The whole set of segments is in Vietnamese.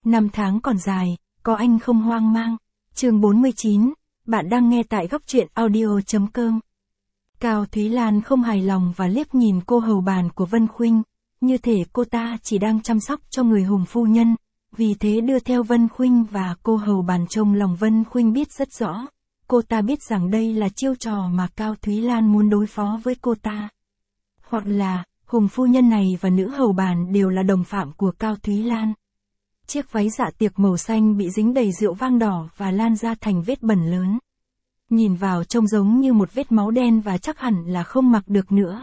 Năm tháng còn dài, có anh không hoang mang. Chương 49, bạn đang nghe tại góc truyện audio.com. Cao Thúy Lan không hài lòng và liếc nhìn cô hầu bàn của Vân Khuynh, như thể cô ta chỉ đang chăm sóc cho người Hùng phu nhân, vì thế đưa theo Vân Khuynh và cô hầu bàn trong lòng Vân Khuynh biết rất rõ. Cô ta biết rằng đây là chiêu trò mà Cao Thúy Lan muốn đối phó với cô ta. Hoặc là, Hùng phu nhân này và nữ hầu bàn đều là đồng phạm của Cao Thúy Lan. Chiếc váy dạ tiệc màu xanh bị dính đầy rượu vang đỏ và lan ra thành vết bẩn lớn. Nhìn vào trông giống như một vết máu đen và chắc hẳn là không mặc được nữa.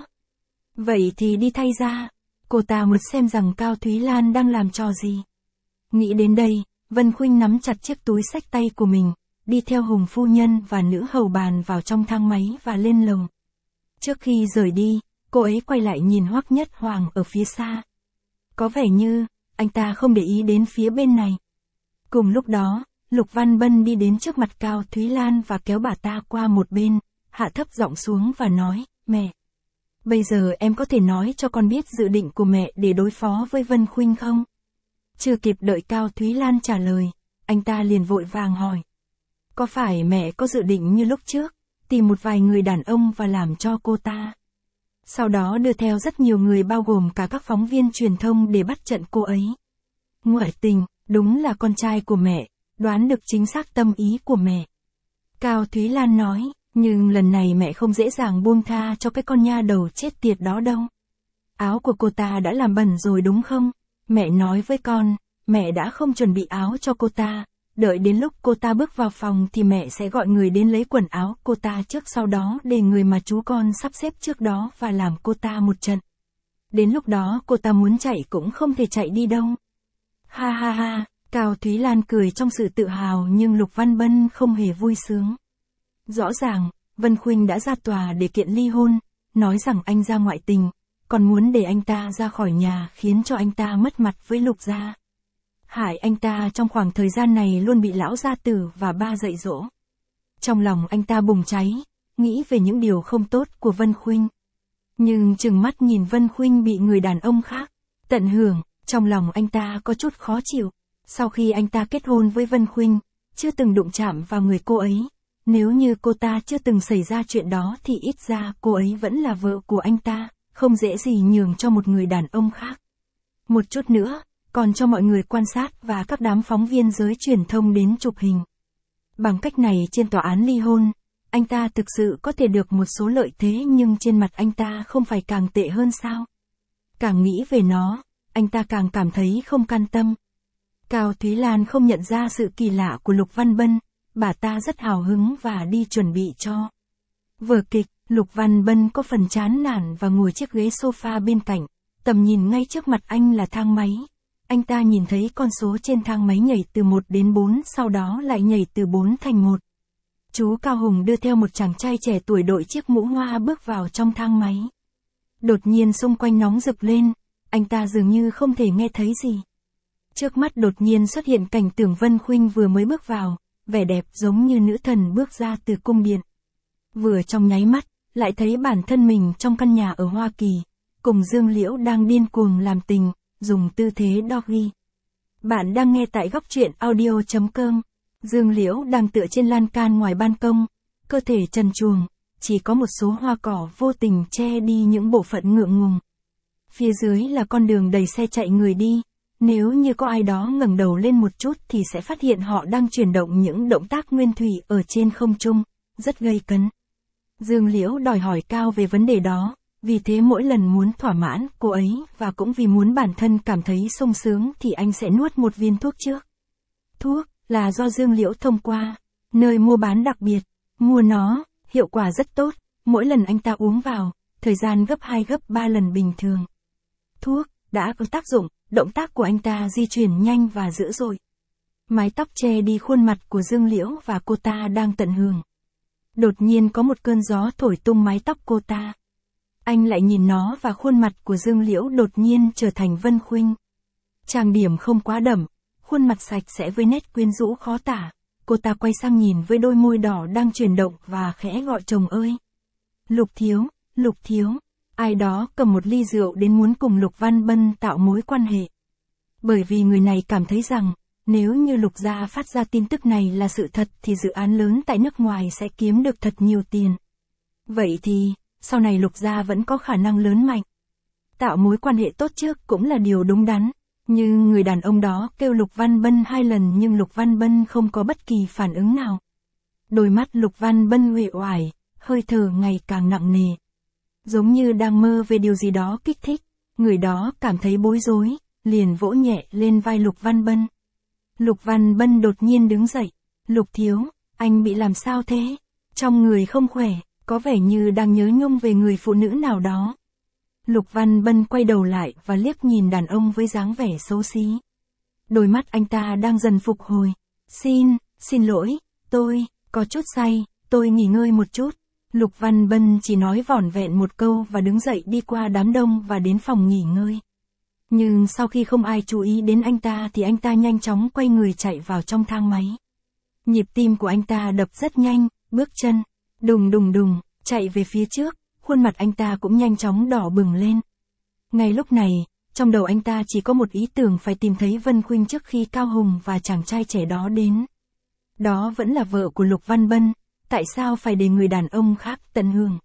Vậy thì đi thay ra. Cô ta muốn xem rằng Cao Thúy Lan đang làm trò gì. Nghĩ đến đây, Vân Khuynh nắm chặt chiếc túi xách tay của mình, đi theo Hùng phu nhân và nữ hầu bàn vào trong thang máy và lên lầu. Trước khi rời đi, cô ấy quay lại nhìn Hoắc Nhất Hoàng ở phía xa. Có vẻ như, anh ta không để ý đến phía bên này. Cùng lúc đó, Lục Văn Bân đi đến trước mặt Cao Thúy Lan và kéo bà ta qua một bên, hạ thấp giọng xuống và nói, mẹ. Bây giờ em có thể nói cho con biết dự định của mẹ để đối phó với Vân Khuynh không? Chưa kịp đợi Cao Thúy Lan trả lời, anh ta liền vội vàng hỏi. Có phải mẹ có dự định như lúc trước, tìm một vài người đàn ông và làm cho cô ta? Sau đó đưa theo rất nhiều người bao gồm cả các phóng viên truyền thông để bắt trận cô ấy. Ngoại tình, đúng là con trai của mẹ, đoán được chính xác tâm ý của mẹ. Cao Thúy Lan nói, nhưng lần này mẹ không dễ dàng buông tha cho cái con nha đầu chết tiệt đó đâu. Áo của cô ta đã làm bẩn rồi đúng không? Mẹ nói với con, mẹ đã không chuẩn bị áo cho cô ta. Đợi đến lúc cô ta bước vào phòng thì mẹ sẽ gọi người đến lấy quần áo cô ta trước, sau đó để người mà chú con sắp xếp trước đó và làm cô ta một trận. Đến lúc đó cô ta muốn chạy cũng không thể chạy đi đâu. Ha ha ha, Cao Thúy Lan cười trong sự tự hào nhưng Lục Văn Bân không hề vui sướng. Rõ ràng, Vân Khuynh đã ra tòa để kiện ly hôn, nói rằng anh ra ngoại tình, còn muốn để anh ta ra khỏi nhà khiến cho anh ta mất mặt với Lục gia. Hại anh ta trong khoảng thời gian này luôn bị lão gia tử và ba dạy dỗ. Trong lòng anh ta bùng cháy, nghĩ về những điều không tốt của Vân Khuynh. Nhưng chừng mắt nhìn Vân Khuynh bị người đàn ông khác tận hưởng, trong lòng anh ta có chút khó chịu. Sau khi anh ta kết hôn với Vân Khuynh, chưa từng đụng chạm vào người cô ấy. Nếu như cô ta chưa từng xảy ra chuyện đó thì ít ra cô ấy vẫn là vợ của anh ta, không dễ gì nhường cho một người đàn ông khác. Một chút nữa, còn cho mọi người quan sát và các đám phóng viên giới truyền thông đến chụp hình. Bằng cách này trên tòa án ly hôn, anh ta thực sự có thể được một số lợi thế nhưng trên mặt anh ta không phải càng tệ hơn sao? Càng nghĩ về nó, anh ta càng cảm thấy không can tâm. Cao Thúy Lan không nhận ra sự kỳ lạ của Lục Văn Bân, bà ta rất hào hứng và đi chuẩn bị cho vở kịch. Lục Văn Bân có phần chán nản và ngồi chiếc ghế sofa bên cạnh, tầm nhìn ngay trước mặt anh là thang máy. Anh ta nhìn thấy con số trên thang máy nhảy từ 1 đến 4, sau đó lại nhảy từ 4 thành 1. Chú Cao Hùng đưa theo một chàng trai trẻ tuổi đội chiếc mũ hoa bước vào trong thang máy. Đột nhiên xung quanh nóng rực lên, anh ta dường như không thể nghe thấy gì. Trước mắt đột nhiên xuất hiện cảnh tượng Vân Khuynh vừa mới bước vào, vẻ đẹp giống như nữ thần bước ra từ cung điện. Vừa trong nháy mắt, lại thấy bản thân mình trong căn nhà ở Hoa Kỳ, cùng Dương Liễu đang điên cuồng làm tình, dùng tư thế doggy. Bạn đang nghe tại góc truyện audio.com. Dương Liễu đang tựa trên lan can ngoài ban công, cơ thể trần truồng, chỉ có một số hoa cỏ vô tình che đi những bộ phận ngượng ngùng. Phía dưới là con đường đầy xe chạy người đi, nếu như có ai đó ngẩng đầu lên một chút thì sẽ phát hiện họ đang chuyển động những động tác nguyên thủy ở trên không trung, rất gây cấn. Dương Liễu đòi hỏi cao về vấn đề đó, vì thế mỗi lần muốn thỏa mãn cô ấy và cũng vì muốn bản thân cảm thấy sung sướng thì anh sẽ nuốt một viên thuốc trước. Thuốc là do Dương Liễu thông qua nơi mua bán đặc biệt, mua nó, hiệu quả rất tốt, mỗi lần anh ta uống vào, thời gian gấp 2 gấp 3 lần bình thường. Thuốc đã có tác dụng, động tác của anh ta di chuyển nhanh và dữ dội. Mái tóc che đi khuôn mặt của Dương Liễu và cô ta đang tận hưởng. Đột nhiên có một cơn gió thổi tung mái tóc cô ta. Anh lại nhìn nó và khuôn mặt của Dương Liễu đột nhiên trở thành Vân Khuynh. Trang điểm không quá đậm, khuôn mặt sạch sẽ với nét quyến rũ khó tả. Cô ta quay sang nhìn với đôi môi đỏ đang chuyển động và khẽ gọi chồng ơi. Lục thiếu, ai đó cầm một ly rượu đến muốn cùng Lục Văn Bân tạo mối quan hệ. Bởi vì người này cảm thấy rằng, nếu như Lục gia phát ra tin tức này là sự thật thì dự án lớn tại nước ngoài sẽ kiếm được thật nhiều tiền. Vậy thì, sau này Lục gia vẫn có khả năng lớn mạnh. Tạo mối quan hệ tốt trước cũng là điều đúng đắn. Nhưng người đàn ông đó kêu Lục Văn Bân 2 lần nhưng Lục Văn Bân không có bất kỳ phản ứng nào. Đôi mắt Lục Văn Bân uể oải, hơi thở ngày càng nặng nề. Giống như đang mơ về điều gì đó kích thích, người đó cảm thấy bối rối, liền vỗ nhẹ lên vai Lục Văn Bân. Lục Văn Bân đột nhiên đứng dậy. Lục thiếu, anh bị làm sao thế? Trong người không khỏe, có vẻ như đang nhớ nhung về người phụ nữ nào đó. Lục Văn Bân quay đầu lại và liếc nhìn đàn ông với dáng vẻ xấu xí. Đôi mắt anh ta đang dần phục hồi. Xin lỗi, tôi, có chút say, tôi nghỉ ngơi một chút. Lục Văn Bân chỉ nói vỏn vẹn một câu và đứng dậy đi qua đám đông và đến phòng nghỉ ngơi. Nhưng sau khi không ai chú ý đến anh ta thì anh ta nhanh chóng quay người chạy vào trong thang máy. Nhịp tim của anh ta đập rất nhanh, bước chân, đùng đùng đùng, chạy về phía trước, khuôn mặt anh ta cũng nhanh chóng đỏ bừng lên. Ngay lúc này, trong đầu anh ta chỉ có một ý tưởng phải tìm thấy Vân Khuynh trước khi Cao Hùng và chàng trai trẻ đó đến. Đó vẫn là vợ của Lục Văn Bân, tại sao phải để người đàn ông khác tận hưởng?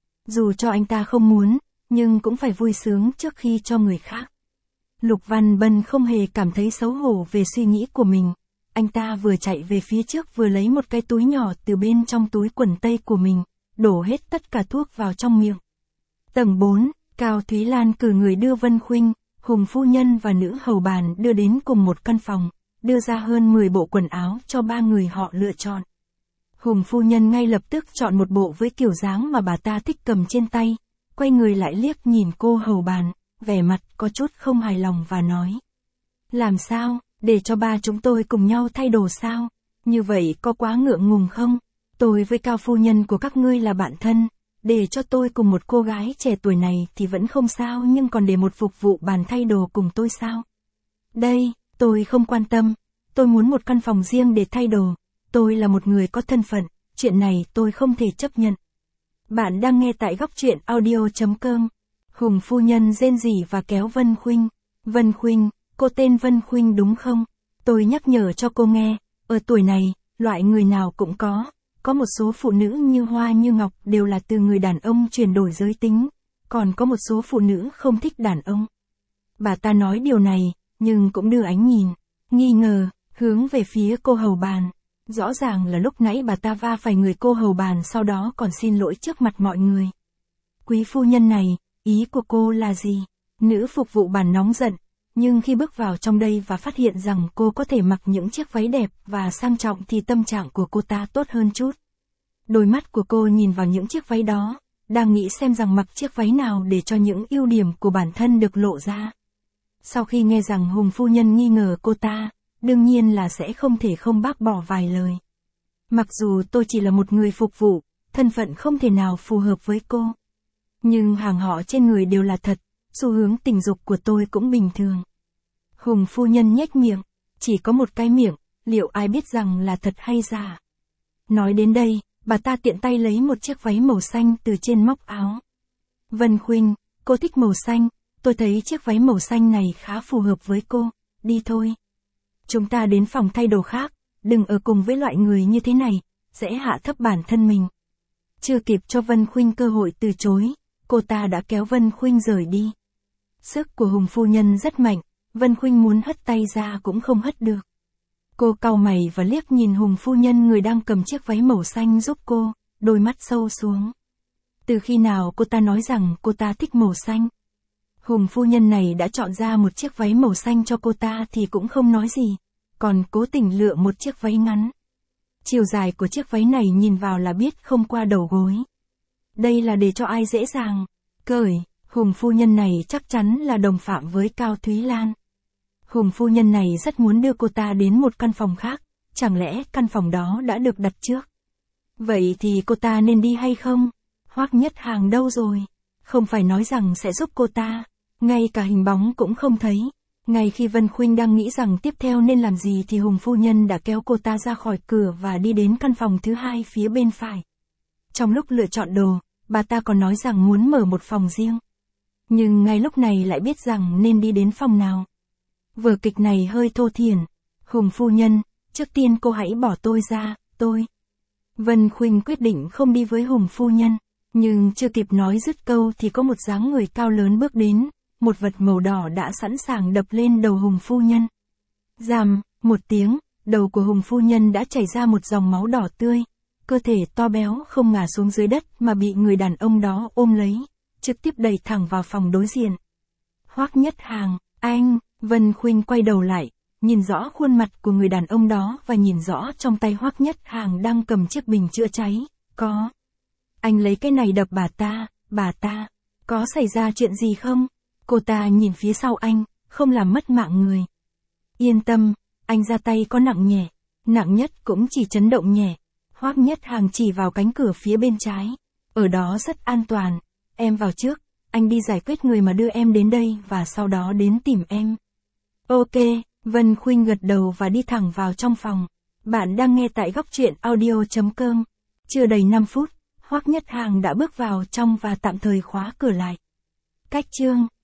Dù cho anh ta không muốn, nhưng cũng phải vui sướng trước khi cho người khác. Lục Văn Bân không hề cảm thấy xấu hổ về suy nghĩ của mình. Anh ta vừa chạy về phía trước vừa lấy một cái túi nhỏ từ bên trong túi quần tây của mình, đổ hết tất cả thuốc vào trong miệng. Tầng 4, Cao Thúy Lan cử người đưa Vân Khuynh, Hùng phu nhân và nữ hầu bàn đưa đến cùng một căn phòng, đưa ra hơn 10 bộ quần áo cho 3 người họ lựa chọn. Hùng phu nhân ngay lập tức chọn một bộ với kiểu dáng mà bà ta thích cầm trên tay, quay người lại liếc nhìn cô hầu bàn, vẻ mặt có chút không hài lòng và nói. Làm sao, để cho ba chúng tôi cùng nhau thay đồ sao? Như vậy có quá ngượng ngùng không? Tôi với Cao phu nhân của các ngươi là bạn thân, để cho tôi cùng một cô gái trẻ tuổi này thì vẫn không sao nhưng còn để một phục vụ bàn thay đồ cùng tôi sao? Đây, tôi không quan tâm, tôi muốn một căn phòng riêng để thay đồ, tôi là một người có thân phận, chuyện này tôi không thể chấp nhận. Bạn đang nghe tại góc truyện audio.com. Hùng phu nhân rên rỉ và kéo Vân Khuynh. Vân Khuynh, cô tên Vân Khuynh đúng không? Tôi nhắc nhở cho cô nghe, ở tuổi này, loại người nào cũng có một số phụ nữ như hoa như ngọc đều là từ người đàn ông chuyển đổi giới tính, còn có một số phụ nữ không thích đàn ông. Bà ta nói điều này, nhưng cũng đưa ánh nhìn, nghi ngờ, hướng về phía cô hầu bàn. Rõ ràng là lúc nãy bà ta va phải người cô hầu bàn sau đó còn xin lỗi trước mặt mọi người. Quý phu nhân này, ý của cô là gì? Nữ phục vụ bàn nóng giận, nhưng khi bước vào trong đây và phát hiện rằng cô có thể mặc những chiếc váy đẹp và sang trọng thì tâm trạng của cô ta tốt hơn chút. Đôi mắt của cô nhìn vào những chiếc váy đó, đang nghĩ xem rằng mặc chiếc váy nào để cho những ưu điểm của bản thân được lộ ra. Sau khi nghe rằng Hùng phu nhân nghi ngờ cô ta, đương nhiên là sẽ không thể không bác bỏ vài lời. Mặc dù tôi chỉ là một người phục vụ, thân phận không thể nào phù hợp với cô. Nhưng hàng họ trên người đều là thật, xu hướng tình dục của tôi cũng bình thường. Hùng phu nhân nhếch miệng, chỉ có một cái miệng, liệu ai biết rằng là thật hay giả. Nói đến đây, bà ta tiện tay lấy một chiếc váy màu xanh từ trên móc áo. Vân Khuynh, cô thích màu xanh, tôi thấy chiếc váy màu xanh này khá phù hợp với cô, đi thôi. Chúng ta đến phòng thay đồ khác, đừng ở cùng với loại người như thế này, sẽ hạ thấp bản thân mình. Chưa kịp cho Vân Khuynh cơ hội từ chối, cô ta đã kéo Vân Khuynh rời đi. Sức của Hùng phu nhân rất mạnh, Vân Khuynh muốn hất tay ra cũng không hất được. Cô cau mày và liếc nhìn Hùng phu nhân người đang cầm chiếc váy màu xanh giúp cô, đôi mắt sâu xuống. Từ khi nào cô ta nói rằng cô ta thích màu xanh? Hùng phu nhân này đã chọn ra một chiếc váy màu xanh cho cô ta thì cũng không nói gì, còn cố tình lựa một chiếc váy ngắn. Chiều dài của chiếc váy này nhìn vào là biết không qua đầu gối. Đây là để cho ai dễ dàng cởi. Hùng phu nhân này chắc chắn là đồng phạm với Cao Thúy Lan. Hùng phu nhân này rất muốn đưa cô ta đến một căn phòng khác, chẳng lẽ căn phòng đó đã được đặt trước? Vậy thì cô ta nên đi hay không? Hoắc Nhất Hàng đâu rồi? Không phải nói rằng sẽ giúp cô ta, ngay cả hình bóng cũng không thấy. Ngay khi Vân Khuynh đang nghĩ rằng tiếp theo nên làm gì thì Hùng phu nhân đã kéo cô ta ra khỏi cửa và đi đến căn phòng thứ hai phía bên phải. Trong lúc lựa chọn đồ, bà ta còn nói rằng muốn mở một phòng riêng. Nhưng ngay lúc này lại biết rằng nên đi đến phòng nào. Vở kịch này hơi thô thiển. Hùng phu nhân, trước tiên cô hãy bỏ tôi ra, tôi. Vân Khuynh quyết định không đi với Hùng phu nhân, nhưng chưa kịp nói dứt câu thì có một dáng người cao lớn bước đến, một vật màu đỏ đã sẵn sàng đập lên đầu Hùng phu nhân. Ràm, một tiếng, đầu của Hùng phu nhân đã chảy ra một dòng máu đỏ tươi, cơ thể to béo không ngả xuống dưới đất mà bị người đàn ông đó ôm lấy, trực tiếp đẩy thẳng vào phòng đối diện. Hoắc Nhất Hàng, anh, Vân Khuynh quay đầu lại, nhìn rõ khuôn mặt của người đàn ông đó và nhìn rõ trong tay Hoắc Nhất Hàng đang cầm chiếc bình chữa cháy, có. Anh lấy cái này đập bà ta, có xảy ra chuyện gì không? Cô ta nhìn phía sau anh, không làm mất mạng người. Yên tâm, anh ra tay có nặng nhẹ, nặng nhất cũng chỉ chấn động nhẹ. Hoắc Nhất Hàng chỉ vào cánh cửa phía bên trái, ở đó rất an toàn, em vào trước, anh đi giải quyết người mà đưa em đến đây và sau đó đến tìm em. Ok, Vân Khuynh gật đầu và đi thẳng vào trong phòng. Bạn đang nghe tại góc truyện audio.com. Chưa đầy 5 phút, Hoắc Nhất Hàng đã bước vào trong và tạm thời khóa cửa lại. Cách chương